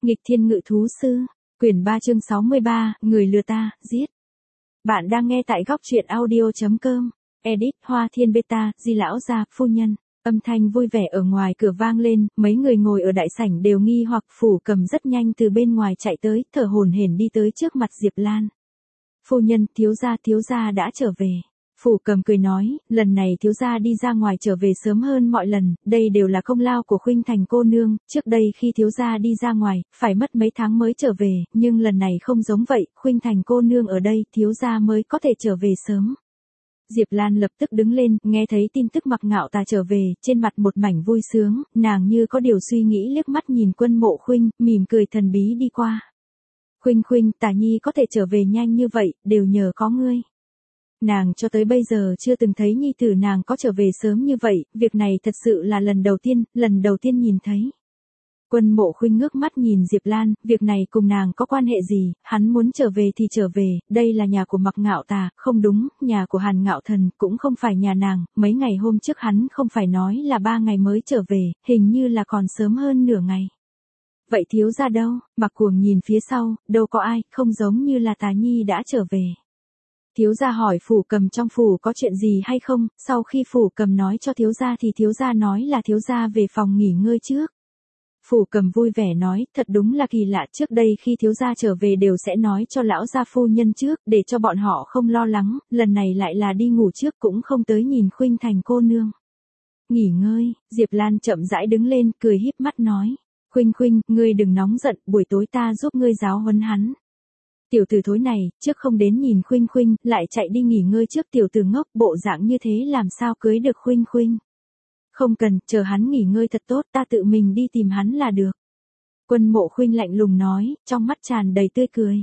Nghịch thiên ngự thú sư, quyển 3 chương 63, người lừa ta, giết. Bạn đang nghe tại góc truyện audio.com, edit Hoa Thiên Beta, Di lão gia, phu nhân. Âm thanh vui vẻ ở ngoài cửa vang lên, mấy người ngồi ở đại sảnh đều nghi hoặc. Phủ Cầm rất nhanh từ bên ngoài chạy tới, thở hổn hển đi tới trước mặt Diệp Lan. Phu nhân, thiếu gia đã trở về. Phủ Cầm cười nói, lần này thiếu gia đi ra ngoài trở về sớm hơn mọi lần, đây đều là công lao của Khuynh Thành cô nương, trước đây khi thiếu gia đi ra ngoài, phải mất mấy tháng mới trở về, nhưng lần này không giống vậy, Khuynh Thành cô nương ở đây, thiếu gia mới có thể trở về sớm. Diệp Lan lập tức đứng lên, nghe thấy tin tức Mặc Ngạo Tà trở về, trên mặt một mảnh vui sướng, nàng như có điều suy nghĩ liếc mắt nhìn Quân Mộ Khuynh, mỉm cười thần bí đi qua. Khuynh, Tà Nhi có thể trở về nhanh như vậy, đều nhờ có ngươi. Nàng cho tới bây giờ chưa từng thấy nhi tử nàng có trở về sớm như vậy, việc này thật sự là lần đầu tiên nhìn thấy. Quân Mộ Khuynh ngước mắt nhìn Diệp Lan, việc này cùng nàng có quan hệ gì, hắn muốn trở về thì trở về, đây là nhà của Mặc Ngạo Tà, không đúng, nhà của Hàn Ngạo Thần, cũng không phải nhà nàng, mấy ngày hôm trước hắn không phải nói là 3 ngày mới trở về, hình như là còn sớm hơn nửa ngày. Vậy thiếu gia đâu? Mặc Cuồng nhìn phía sau, đâu có ai, không giống như là Tà Nhi đã trở về. Thiếu gia hỏi Phủ Cầm trong phủ có chuyện gì hay không, sau khi Phủ Cầm nói cho thiếu gia thì thiếu gia nói là thiếu gia về phòng nghỉ ngơi trước. Phủ Cầm vui vẻ nói, thật đúng là kỳ lạ, trước đây khi thiếu gia trở về đều sẽ nói cho lão gia phu nhân trước, để cho bọn họ không lo lắng, lần này lại là đi ngủ trước cũng không tới nhìn Khuynh Thành cô nương. Nghỉ ngơi, Diệp Lan chậm rãi đứng lên, cười híp mắt nói, Khuynh, ngươi đừng nóng giận, buổi tối ta giúp ngươi giáo huấn hắn. Tiểu tử thối này, trước không đến nhìn Khuynh, lại chạy đi nghỉ ngơi trước, tiểu tử ngốc, bộ dạng như thế làm sao cưới được Khuynh. Không cần, chờ hắn nghỉ ngơi thật tốt, ta tự mình đi tìm hắn là được. Quân Mộ Khuynh lạnh lùng nói, trong mắt tràn đầy tươi cười.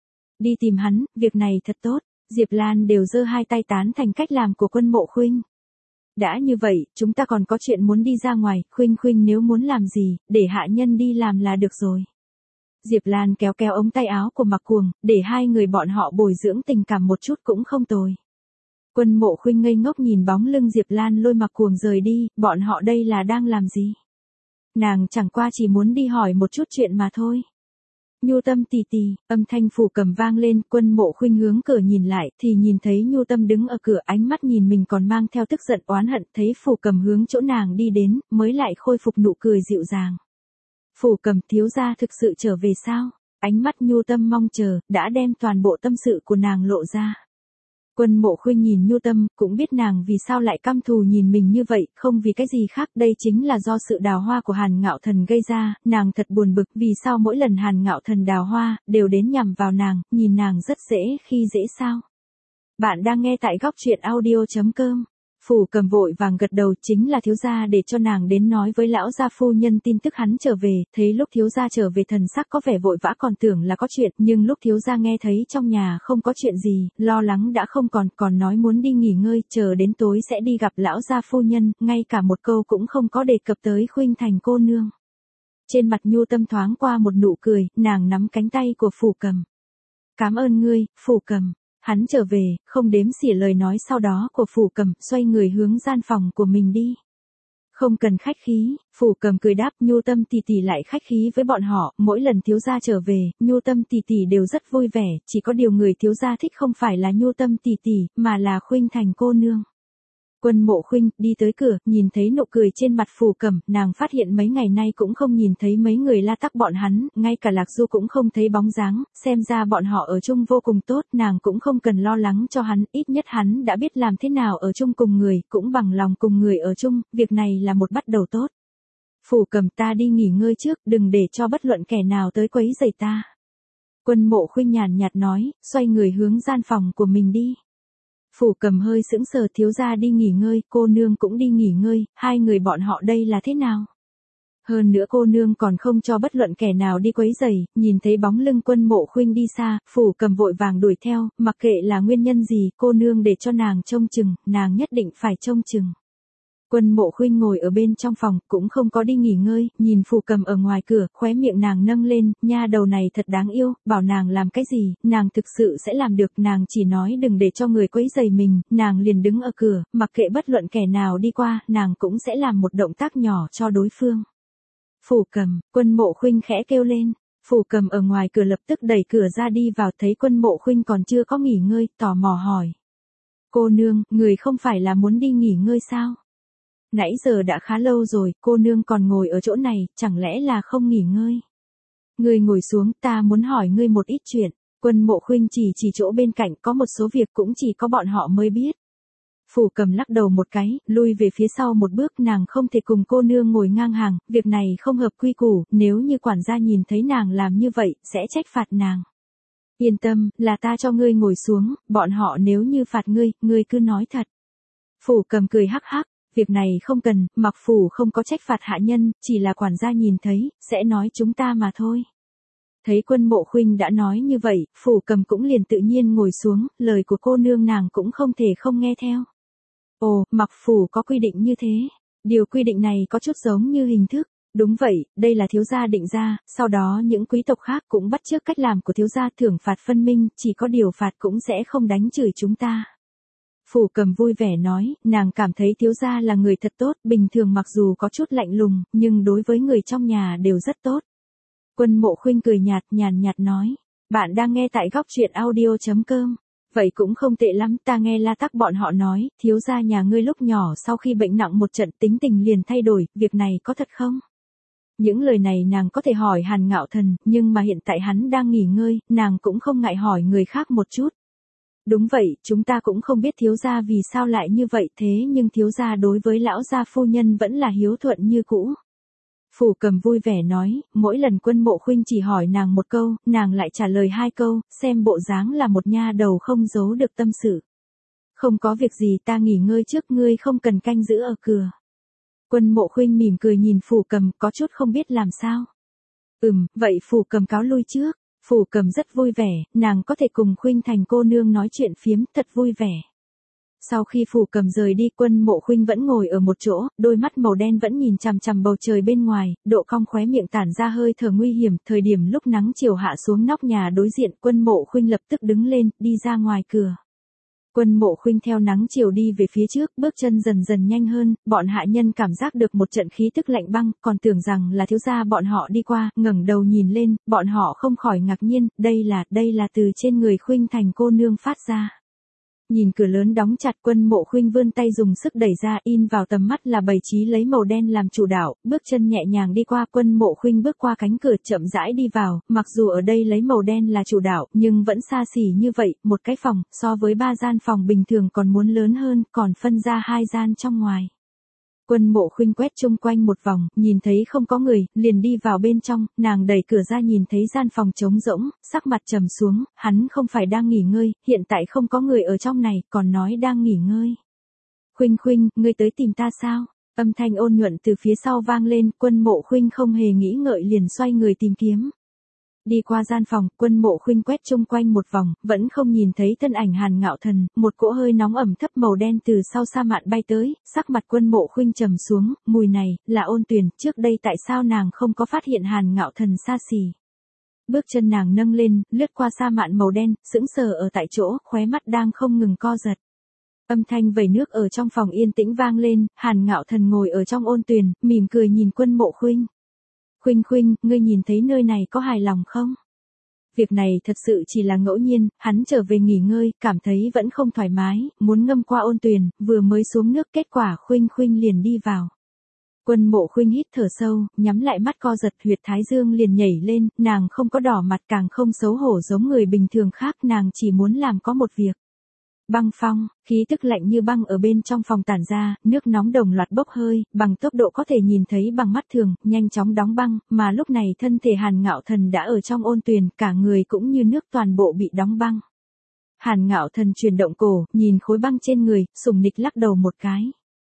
Đi tìm hắn, việc này thật tốt, Diệp Lan đều giơ hai tay tán thành cách làm của Quân Mộ Khuynh. Đã như vậy, chúng ta còn có chuyện muốn đi ra ngoài, Khuynh nếu muốn làm gì, để hạ nhân đi làm là được rồi. Diệp Lan kéo ống tay áo của Mặc Cuồng, để hai người bọn họ bồi dưỡng tình cảm một chút cũng không tồi. Quân Mộ Khuynh ngây ngốc nhìn bóng lưng Diệp Lan lôi Mặc Cuồng rời đi, bọn họ đây là đang làm gì? Nàng chẳng qua chỉ muốn đi hỏi một chút chuyện mà thôi. Nhu Tâm tì, âm thanh Phủ Cầm vang lên, Quân Mộ Khuynh hướng cửa nhìn lại, thì nhìn thấy Nhu Tâm đứng ở cửa, ánh mắt nhìn mình còn mang theo tức giận oán hận, thấy Phủ Cầm hướng chỗ nàng đi đến, mới lại khôi phục nụ cười dịu dàng. Phủ Cầm, thiếu gia thực sự trở về sao? Ánh mắt Nhu Tâm mong chờ, đã đem toàn bộ tâm sự của nàng lộ ra. Quân Mộ Khuynh nhìn Nhu Tâm, cũng biết nàng vì sao lại căm thù nhìn mình như vậy, không vì cái gì khác, đây chính là do sự đào hoa của Hàn Ngạo Thần gây ra, nàng thật buồn bực, vì sao mỗi lần Hàn Ngạo Thần đào hoa, đều đến nhằm vào nàng, nhìn nàng rất dễ sao? Bạn đang nghe tại góc truyện audio.com. Phủ Cầm vội vàng gật đầu, chính là thiếu gia để cho nàng đến nói với lão gia phu nhân tin tức hắn trở về, thấy lúc thiếu gia trở về thần sắc có vẻ vội vã còn tưởng là có chuyện, nhưng lúc thiếu gia nghe thấy trong nhà không có chuyện gì, lo lắng đã không còn nói muốn đi nghỉ ngơi, chờ đến tối sẽ đi gặp lão gia phu nhân, ngay cả một câu cũng không có đề cập tới Khuynh Thành cô nương. Trên mặt Nhu Tâm thoáng qua một nụ cười, nàng nắm cánh tay của Phủ Cầm. Cảm ơn ngươi, Phủ Cầm. Hắn trở về, không đếm xỉa lời nói sau đó của Phủ Cầm, xoay người hướng gian phòng của mình đi. Không cần khách khí, Phủ Cầm cười đáp, Nhu Tâm tì lại khách khí với bọn họ, mỗi lần thiếu gia trở về, Nhu Tâm tì đều rất vui vẻ, chỉ có điều người thiếu gia thích không phải là Nhu Tâm tì, mà là Khuynh Thành cô nương. Quân Mộ Khuynh đi tới cửa, nhìn thấy nụ cười trên mặt Phủ Cầm, nàng phát hiện mấy ngày nay cũng không nhìn thấy mấy người La Tắc bọn hắn, ngay cả Lạc Du cũng không thấy bóng dáng, xem ra bọn họ ở chung vô cùng tốt, nàng cũng không cần lo lắng cho hắn, ít nhất hắn đã biết làm thế nào ở chung cùng người, cũng bằng lòng cùng người ở chung, việc này là một bắt đầu tốt. Phủ Cầm, ta đi nghỉ ngơi trước, đừng để cho bất luận kẻ nào tới quấy rầy ta. Quân Mộ Khuynh nhàn nhạt nói, xoay người hướng gian phòng của mình đi. Phủ Cầm hơi sững sờ, thiếu gia đi nghỉ ngơi, cô nương cũng đi nghỉ ngơi, hai người bọn họ đây là thế nào? Hơn nữa cô nương còn không cho bất luận kẻ nào đi quấy rầy, nhìn thấy bóng lưng Quân Mộ Khuynh đi xa, Phủ Cầm vội vàng đuổi theo, mặc kệ là nguyên nhân gì, cô nương để cho nàng trông chừng, nàng nhất định phải trông chừng. Quân Mộ Khuynh ngồi ở bên trong phòng, cũng không có đi nghỉ ngơi, nhìn Phủ Cầm ở ngoài cửa, khóe miệng nàng nâng lên, nha đầu này thật đáng yêu, bảo nàng làm cái gì, nàng thực sự sẽ làm được, nàng chỉ nói đừng để cho người quấy rầy mình, nàng liền đứng ở cửa, mặc kệ bất luận kẻ nào đi qua, nàng cũng sẽ làm một động tác nhỏ cho đối phương. Phủ Cầm, Quân Mộ Khuynh khẽ kêu lên, Phủ Cầm ở ngoài cửa lập tức đẩy cửa ra đi vào, thấy Quân Mộ Khuynh còn chưa có nghỉ ngơi, tò mò hỏi. Cô nương, người không phải là muốn đi nghỉ ngơi sao? Nãy giờ đã khá lâu rồi, cô nương còn ngồi ở chỗ này, chẳng lẽ là không nghỉ ngơi? Ngươi ngồi xuống, ta muốn hỏi ngươi một ít chuyện. Quân Mộ Khuynh chỉ chỗ bên cạnh, có một số việc cũng chỉ có bọn họ mới biết. Phủ Cầm lắc đầu một cái, lui về phía sau một bước, nàng không thể cùng cô nương ngồi ngang hàng, việc này không hợp quy củ, nếu như quản gia nhìn thấy nàng làm như vậy, sẽ trách phạt nàng. Yên tâm, là ta cho ngươi ngồi xuống, bọn họ nếu như phạt ngươi cứ nói thật. Phủ Cầm cười hắc hắc, việc này không cần, mặc phủ không có trách phạt hạ nhân, chỉ là quản gia nhìn thấy, sẽ nói chúng ta mà thôi. Thấy Quân Mộ Khuynh đã nói như vậy, Phủ Cầm cũng liền tự nhiên ngồi xuống, lời của cô nương nàng cũng không thể không nghe theo. Ồ, mặc phủ có quy định như thế. Điều quy định này có chút giống như hình thức. Đúng vậy, đây là thiếu gia định ra, sau đó những quý tộc khác cũng bắt chước cách làm của thiếu gia, thưởng phạt phân minh, chỉ có điều phạt cũng sẽ không đánh chửi chúng ta. Phủ Cầm vui vẻ nói, nàng cảm thấy thiếu gia là người thật tốt, bình thường mặc dù có chút lạnh lùng, nhưng đối với người trong nhà đều rất tốt. Quân Mộ Khuynh cười nhàn nhạt nói, bạn đang nghe tại góc truyện audio.com. Vậy cũng không tệ lắm, ta nghe La Tắc bọn họ nói, thiếu gia nhà ngươi lúc nhỏ sau khi bệnh nặng một trận tính tình liền thay đổi, việc này có thật không? Những lời này nàng có thể hỏi Hàn Ngạo Thần, nhưng mà hiện tại hắn đang nghỉ ngơi, nàng cũng không ngại hỏi người khác một chút. Đúng vậy, chúng ta cũng không biết thiếu gia vì sao lại như vậy, thế nhưng thiếu gia đối với lão gia phu nhân vẫn là hiếu thuận như cũ. Phủ Cầm vui vẻ nói, mỗi lần Quân Mộ Khuynh chỉ hỏi nàng một câu, nàng lại trả lời 2 câu, xem bộ dáng là một nha đầu không giấu được tâm sự. Không có việc gì, ta nghỉ ngơi trước, ngươi không cần canh giữ ở cửa. Quân Mộ Khuynh mỉm cười nhìn Phủ Cầm, có chút không biết làm sao. Vậy Phủ Cầm cáo lui trước. Phủ Cầm rất vui vẻ, nàng có thể cùng Khuynh Thành cô nương nói chuyện phiếm, thật vui vẻ. Sau khi Phủ Cầm rời đi, Quân Mộ Khuynh vẫn ngồi ở một chỗ, đôi mắt màu đen vẫn nhìn chằm chằm bầu trời bên ngoài, độ cong khóe miệng tản ra hơi thở nguy hiểm. Thời điểm lúc nắng chiều hạ xuống nóc nhà đối diện, Quân Mộ Khuynh lập tức đứng lên, đi ra ngoài cửa. Quân Mộ Khuynh theo nắng chiều đi về phía trước, bước chân dần dần nhanh hơn, bọn hạ nhân cảm giác được một trận khí tức lạnh băng, còn tưởng rằng là thiếu gia bọn họ đi qua, ngẩng đầu nhìn lên, bọn họ không khỏi ngạc nhiên, đây là từ trên người Khuynh Thành cô nương phát ra. Nhìn cửa lớn đóng chặt, Quân Mộ Khuynh vươn tay dùng sức đẩy ra, in vào tầm mắt là bày trí lấy màu đen làm chủ đạo, bước chân nhẹ nhàng đi qua. Quân Mộ Khuynh bước qua cánh cửa chậm rãi đi vào, mặc dù ở đây lấy màu đen là chủ đạo, nhưng vẫn xa xỉ như vậy, một cái phòng, so với 3 gian phòng bình thường còn muốn lớn hơn, còn phân ra 2 gian trong ngoài. Quân Mộ Khuynh quét chung quanh một vòng, nhìn thấy không có người, liền đi vào bên trong, nàng đẩy cửa ra nhìn thấy gian phòng trống rỗng, sắc mặt trầm xuống, hắn không phải đang nghỉ ngơi, hiện tại không có người ở trong này, còn nói đang nghỉ ngơi. Khuynh, ngươi tới tìm ta sao? Âm thanh ôn nhuận từ phía sau vang lên, Quân Mộ Khuynh không hề nghĩ ngợi liền xoay người tìm kiếm. Đi qua gian phòng, Quân Mộ Khuynh quét chung quanh một vòng, vẫn không nhìn thấy thân ảnh Hàn Ngạo Thần, một cỗ hơi nóng ẩm thấp màu đen từ sau sa mạn bay tới, sắc mặt Quân Mộ Khuynh trầm xuống, mùi này, là Ôn Tuyền, trước đây tại sao nàng không có phát hiện Hàn Ngạo Thần xa xỉ. Bước chân nàng nâng lên, lướt qua sa mạn màu đen, sững sờ ở tại chỗ, khóe mắt đang không ngừng co giật. Âm thanh vẩy nước ở trong phòng yên tĩnh vang lên, Hàn Ngạo Thần ngồi ở trong Ôn Tuyền, mỉm cười nhìn Quân Mộ Khuynh. Khuynh, ngươi nhìn thấy nơi này có hài lòng không? Việc này thật sự chỉ là ngẫu nhiên, hắn trở về nghỉ ngơi, cảm thấy vẫn không thoải mái, muốn ngâm qua Ôn Tuyền, vừa mới xuống nước kết quả Khuynh liền đi vào. Quân Mộ Khuynh hít thở sâu, nhắm lại mắt co giật, huyệt thái dương liền nhảy lên, nàng không có đỏ mặt càng không xấu hổ giống người bình thường khác, nàng chỉ muốn làm có một việc. Băng phong, khí tức lạnh như băng ở bên trong phòng tản ra, nước nóng đồng loạt bốc hơi, bằng tốc độ có thể nhìn thấy bằng mắt thường, nhanh chóng đóng băng, mà lúc này thân thể Hàn Ngạo Thần đã ở trong Ôn Tuyền, cả người cũng như nước toàn bộ bị đóng băng. Hàn Ngạo Thần chuyển động cổ, nhìn khối băng trên người, sủng nịch lắc đầu một cái.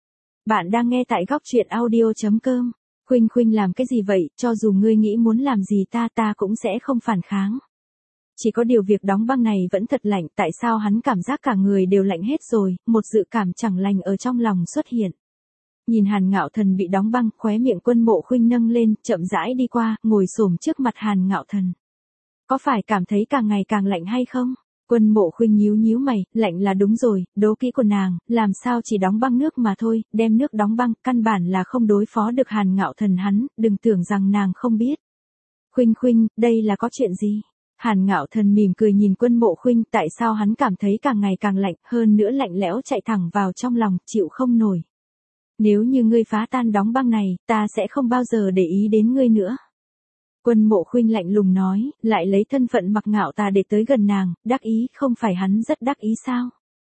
Bạn đang nghe tại góc truyện audio.com. Khuynh làm cái gì vậy, cho dù ngươi nghĩ muốn làm gì ta cũng sẽ không phản kháng. Chỉ có điều việc đóng băng này vẫn thật lạnh, tại sao hắn cảm giác cả người đều lạnh hết rồi, một dự cảm chẳng lành ở trong lòng xuất hiện. Nhìn Hàn Ngạo Thần bị đóng băng, khóe miệng Quân Mộ Khuynh nâng lên, chậm rãi đi qua, ngồi xổm trước mặt Hàn Ngạo Thần. Có phải cảm thấy càng ngày càng lạnh hay không? Quân Mộ Khuynh nhíu mày, lạnh là đúng rồi, đố kỹ của nàng, làm sao chỉ đóng băng nước mà thôi, đem nước đóng băng, căn bản là không đối phó được Hàn Ngạo Thần hắn, đừng tưởng rằng nàng không biết. Khuynh Khuynh, đây là có chuyện gì? Hàn Ngạo Thần mỉm cười nhìn Quân Mộ Khuynh, tại sao hắn cảm thấy càng ngày càng lạnh, hơn nữa lạnh lẽo chạy thẳng vào trong lòng, chịu không nổi. Nếu như ngươi phá tan đóng băng này, ta sẽ không bao giờ để ý đến ngươi nữa. Quân Mộ Khuynh lạnh lùng nói, lại lấy thân phận Mặc Ngạo Tà để tới gần nàng, đắc ý, không phải hắn rất đắc ý sao?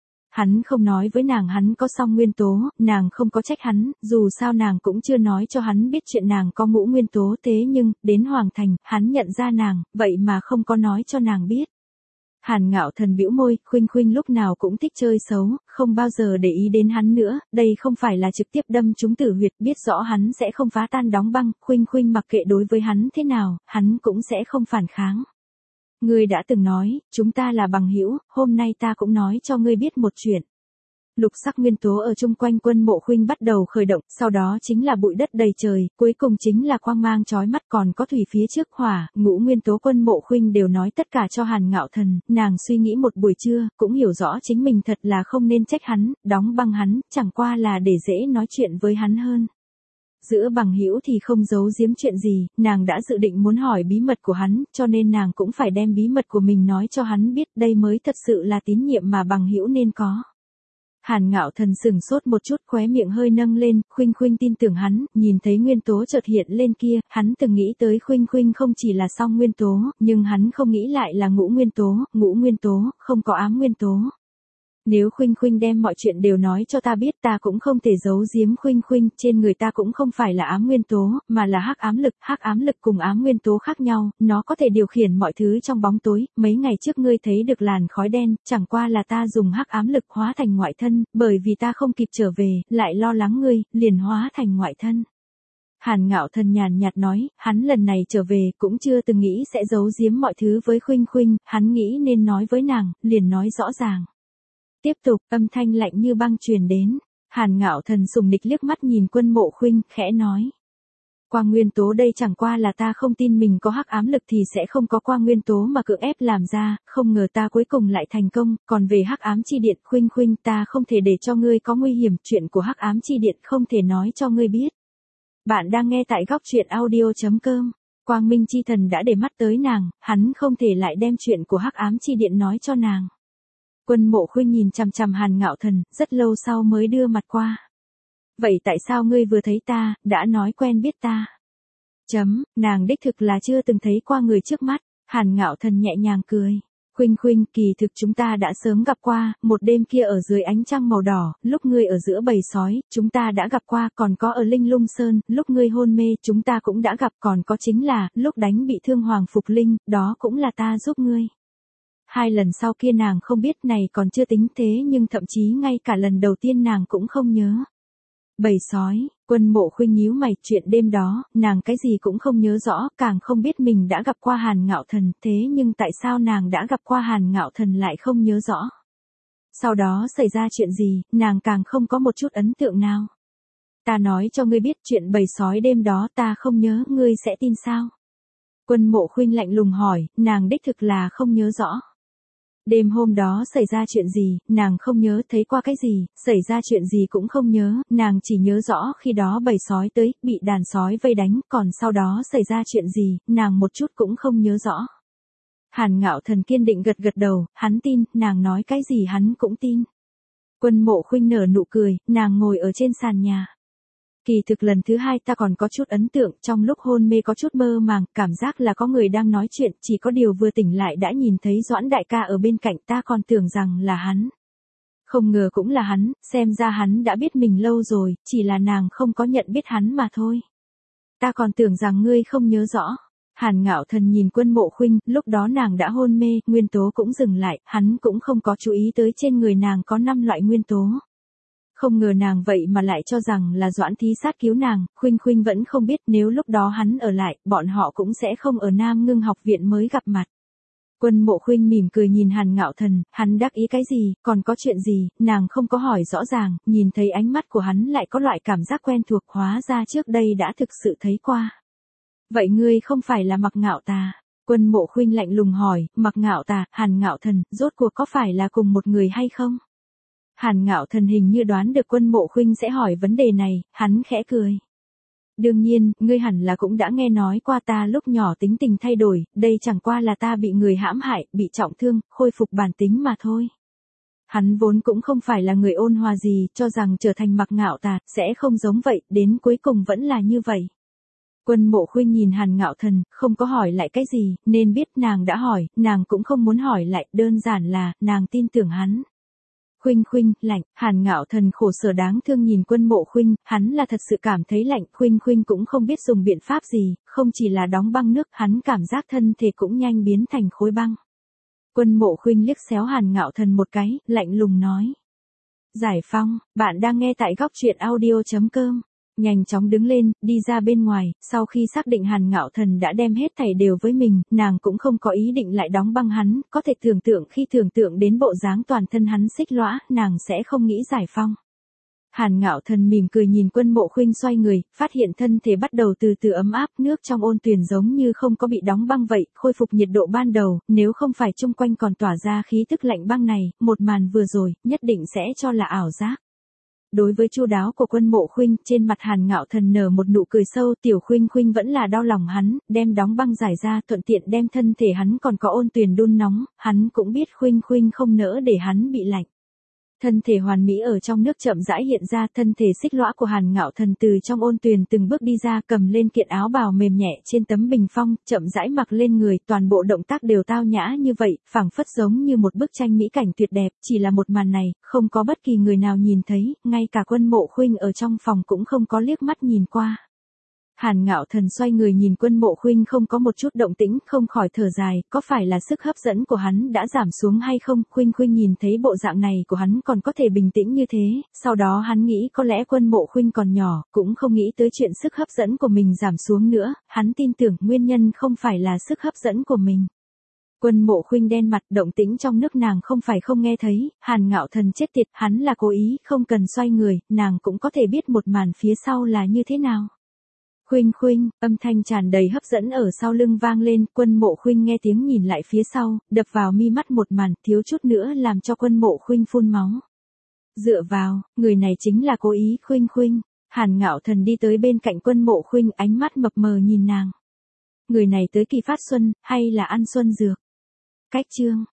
Hắn không nói với nàng hắn có song nguyên tố, nàng không có trách hắn, dù sao nàng cũng chưa nói cho hắn biết chuyện nàng có ngũ nguyên tố, thế nhưng, đến Hoàng Thành, hắn nhận ra nàng, vậy mà không có nói cho nàng biết. Hàn Ngạo Thần bĩu môi, Khuynh Khuynh lúc nào cũng thích chơi xấu, không bao giờ để ý đến hắn nữa, đây không phải là trực tiếp đâm trúng tử huyệt, biết rõ hắn sẽ không phá tan đóng băng, Khuynh Khuynh mặc kệ đối với hắn thế nào, hắn cũng sẽ không phản kháng. Ngươi đã từng nói, chúng ta là bằng hữu, hôm nay ta cũng nói cho ngươi biết một chuyện. Lục sắc nguyên tố ở chung quanh Quân Mộ Khuynh bắt đầu khởi động, sau đó chính là bụi đất đầy trời, cuối cùng chính là quang mang chói mắt, còn có thủy phía trước hỏa, ngũ nguyên tố Quân Mộ Khuynh đều nói tất cả cho Hàn Ngạo Thần, nàng suy nghĩ một buổi trưa, cũng hiểu rõ chính mình thật là không nên trách hắn, đóng băng hắn, chẳng qua là để dễ nói chuyện với hắn hơn. Giữa bằng hữu thì không giấu giếm chuyện gì, nàng đã dự định muốn hỏi bí mật của hắn, cho nên nàng cũng phải đem bí mật của mình nói cho hắn biết, đây mới thật sự là tín nhiệm mà bằng hữu nên có. Hàn Ngạo Thần sừng sốt một chút, khóe miệng hơi nâng lên, Khuynh Khuynh tin tưởng hắn, nhìn thấy nguyên tố chợt hiện lên kia, hắn từng nghĩ tới Khuynh Khuynh không chỉ là song nguyên tố, nhưng hắn không nghĩ lại là ngũ nguyên tố, không có ám nguyên tố. Nếu Khuynh Khuynh đem mọi chuyện đều nói cho ta biết, ta cũng không thể giấu giếm Khuynh Khuynh, trên người ta cũng không phải là ám nguyên tố, mà là hắc ám lực cùng ám nguyên tố khác nhau, nó có thể điều khiển mọi thứ trong bóng tối, mấy ngày trước ngươi thấy được làn khói đen, chẳng qua là ta dùng hắc ám lực hóa thành ngoại thân, bởi vì ta không kịp trở về, lại lo lắng ngươi, liền hóa thành ngoại thân. Hàn Ngạo Thần nhàn nhạt nói, hắn lần này trở về cũng chưa từng nghĩ sẽ giấu giếm mọi thứ với Khuynh Khuynh, hắn nghĩ nên nói với nàng, liền nói rõ ràng. Tiếp tục, âm thanh lạnh như băng truyền đến. Hàn Ngạo Thần sùng nịch liếc mắt nhìn Quân Mộ Khuynh, khẽ nói. Quang nguyên tố đây chẳng qua là ta không tin mình có hắc ám lực thì sẽ không có quang nguyên tố mà cưỡng ép làm ra, không ngờ ta cuối cùng lại thành công, còn về hắc ám chi điện Khuynh Khuynh ta không thể để cho ngươi có nguy hiểm, chuyện của hắc ám chi điện không thể nói cho ngươi biết. Bạn đang nghe tại góc truyện audio.com. Quang Minh chi thần đã để mắt tới nàng, hắn không thể lại đem chuyện của hắc ám chi điện nói cho nàng. Quân Mộ Khuynh nhìn chằm chằm Hàn Ngạo Thần, rất lâu sau mới đưa mặt qua. Vậy tại sao ngươi vừa thấy ta, đã nói quen biết ta? Nàng đích thực là chưa từng thấy qua người trước mắt, Hàn Ngạo Thần nhẹ nhàng cười. Khuynh Khuynh, kỳ thực chúng ta đã sớm gặp qua, một đêm kia ở dưới ánh trăng màu đỏ, lúc ngươi ở giữa bầy sói, chúng ta đã gặp qua, còn có ở Linh Lung Sơn, lúc ngươi hôn mê, chúng ta cũng đã gặp, còn có chính là, lúc đánh bị thương Hoàng Phục Linh, đó cũng là ta giúp ngươi. 2 lần sau kia nàng không biết, này còn chưa tính thế, nhưng thậm chí ngay cả lần đầu tiên nàng cũng không nhớ. Bầy sói, Quân Mộ Khuynh nhíu mày, chuyện đêm đó, nàng cái gì cũng không nhớ rõ, càng không biết mình đã gặp qua Hàn Ngạo Thần, thế nhưng tại sao nàng đã gặp qua Hàn Ngạo Thần lại không nhớ rõ. Sau đó xảy ra chuyện gì, nàng càng không có một chút ấn tượng nào. Ta nói cho ngươi biết chuyện bầy sói đêm đó ta không nhớ, ngươi sẽ tin sao? Quân Mộ Khuynh lạnh lùng hỏi, nàng đích thực là không nhớ rõ. Đêm hôm đó xảy ra chuyện gì, nàng không nhớ, thấy qua cái gì, xảy ra chuyện gì cũng không nhớ, nàng chỉ nhớ rõ khi đó bầy sói tới, bị đàn sói vây đánh, còn sau đó xảy ra chuyện gì, nàng một chút cũng không nhớ rõ. Hàn Ngạo Thần kiên định gật gật đầu, hắn tin, nàng nói cái gì hắn cũng tin. Quân Mộ Khuynh nở nụ cười, nàng ngồi ở trên sàn nhà. Kỳ thực lần thứ 2 ta còn có chút ấn tượng, trong lúc hôn mê có chút mơ màng, cảm giác là có người đang nói chuyện, chỉ có điều vừa tỉnh lại đã nhìn thấy Doãn đại ca ở bên cạnh, ta còn tưởng rằng là hắn. Không ngờ cũng là hắn, xem ra hắn đã biết mình lâu rồi, chỉ là nàng không có nhận biết hắn mà thôi. Ta còn tưởng rằng ngươi không nhớ rõ. Hàn Ngạo Thần nhìn Quân Mộ Khuynh, lúc đó nàng đã hôn mê, nguyên tố cũng dừng lại, hắn cũng không có chú ý tới trên người nàng có 5 loại nguyên tố. Không ngờ nàng vậy mà lại cho rằng là Doãn Thí Sát cứu nàng, Khuynh Khuynh vẫn không biết nếu lúc đó hắn ở lại, bọn họ cũng sẽ không ở Nam Ngưng học viện mới gặp mặt. Quân Mộ Khuynh mỉm cười nhìn Hàn Ngạo Thần, hắn đắc ý cái gì, còn có chuyện gì, nàng không có hỏi rõ ràng, nhìn thấy ánh mắt của hắn lại có loại cảm giác quen thuộc, hóa ra trước đây đã thực sự thấy qua. Vậy ngươi không phải là Mặc Ngạo Tà? Quân Mộ Khuynh lạnh lùng hỏi, Mặc Ngạo Tà, Hàn Ngạo Thần, rốt cuộc có phải là cùng một người hay không? Hàn Ngạo Thần hình như đoán được Quân Mộ Khuynh sẽ hỏi vấn đề này, hắn khẽ cười. Đương nhiên, ngươi hẳn là cũng đã nghe nói qua ta lúc nhỏ tính tình thay đổi, đây chẳng qua là ta bị người hãm hại, bị trọng thương, khôi phục bản tính mà thôi. Hắn vốn cũng không phải là người ôn hòa gì, cho rằng trở thành Mạc Ngạo Tà, sẽ không giống vậy, đến cuối cùng vẫn là như vậy. Quân Mộ Khuynh nhìn Hàn Ngạo Thần, không có hỏi lại cái gì, nên biết nàng đã hỏi, nàng cũng không muốn hỏi lại, đơn giản là, nàng tin tưởng hắn. Khuynh Khuynh, lạnh, Hàn Ngạo Thần khổ sở đáng thương nhìn Quân Mộ Khuynh, hắn là thật sự cảm thấy lạnh, Khuynh Khuynh cũng không biết dùng biện pháp gì, không chỉ là đóng băng nước, hắn cảm giác thân thể cũng nhanh biến thành khối băng. Quân Mộ Khuynh liếc xéo Hàn Ngạo Thần một cái, lạnh lùng nói. Giải Phong, bạn đang nghe tại góc truyện audio.com. Nhanh chóng đứng lên, đi ra bên ngoài, sau khi xác định Hàn Ngạo Thần đã đem hết thảy đều với mình, nàng cũng không có ý định lại đóng băng hắn, có thể tưởng tượng khi tưởng tượng đến bộ dáng toàn thân hắn xích lõa, nàng sẽ không nghĩ giải phong. Hàn Ngạo Thần mỉm cười nhìn Quân Mộ Khuynh xoay người, phát hiện thân thể bắt đầu từ từ ấm áp, nước trong ôn tuyền giống như không có bị đóng băng vậy, khôi phục nhiệt độ ban đầu, nếu không phải chung quanh còn tỏa ra khí tức lạnh băng này, một màn vừa rồi, nhất định sẽ cho là ảo giác. Đối với chu đáo của Quân Mộ Khuynh, trên mặt Hàn Ngạo Thần nở một nụ cười sâu, Tiểu Khuynh Khuynh vẫn là đau lòng hắn, đem đóng băng giải ra, thuận tiện đem thân thể hắn còn có ôn tuyền đun nóng, hắn cũng biết Khuynh Khuynh không nỡ để hắn bị lạnh. Thân thể hoàn mỹ ở trong nước chậm rãi hiện ra, thân thể xích lõa của Hàn Ngạo Thần từ trong ôn tuyền từng bước đi ra, cầm lên kiện áo bào mềm nhẹ trên tấm bình phong, chậm rãi mặc lên người, toàn bộ động tác đều tao nhã như vậy, phảng phất giống như một bức tranh mỹ cảnh tuyệt đẹp, chỉ là một màn này, không có bất kỳ người nào nhìn thấy, ngay cả Quân Mộ Khuynh ở trong phòng cũng không có liếc mắt nhìn qua. Hàn Ngạo Thần xoay người nhìn Quân Mộ Khuynh không có một chút động tĩnh, không khỏi thở dài, có phải là sức hấp dẫn của hắn đã giảm xuống hay không? Khuynh Khuynh nhìn thấy bộ dạng này của hắn còn có thể bình tĩnh như thế, sau đó hắn nghĩ có lẽ Quân Mộ Khuynh còn nhỏ, cũng không nghĩ tới chuyện sức hấp dẫn của mình giảm xuống nữa, hắn tin tưởng nguyên nhân không phải là sức hấp dẫn của mình. Quân Mộ Khuynh đen mặt, động tĩnh trong nước nàng không phải không nghe thấy, Hàn Ngạo Thần chết tiệt, hắn là cố ý, không cần xoay người, nàng cũng có thể biết một màn phía sau là như thế nào. Khuynh Khuynh, âm thanh tràn đầy hấp dẫn ở sau lưng vang lên, Quân Mộ Khuynh nghe tiếng nhìn lại phía sau, đập vào mi mắt một màn, thiếu chút nữa làm cho Quân Mộ Khuynh phun máu. Dựa vào, người này chính là cố ý. Khuynh Khuynh. Hàn Ngạo Thần đi tới bên cạnh Quân Mộ Khuynh, ánh mắt mập mờ nhìn nàng. Người này tới kỳ phát xuân, hay là ăn xuân dược? Cách chương.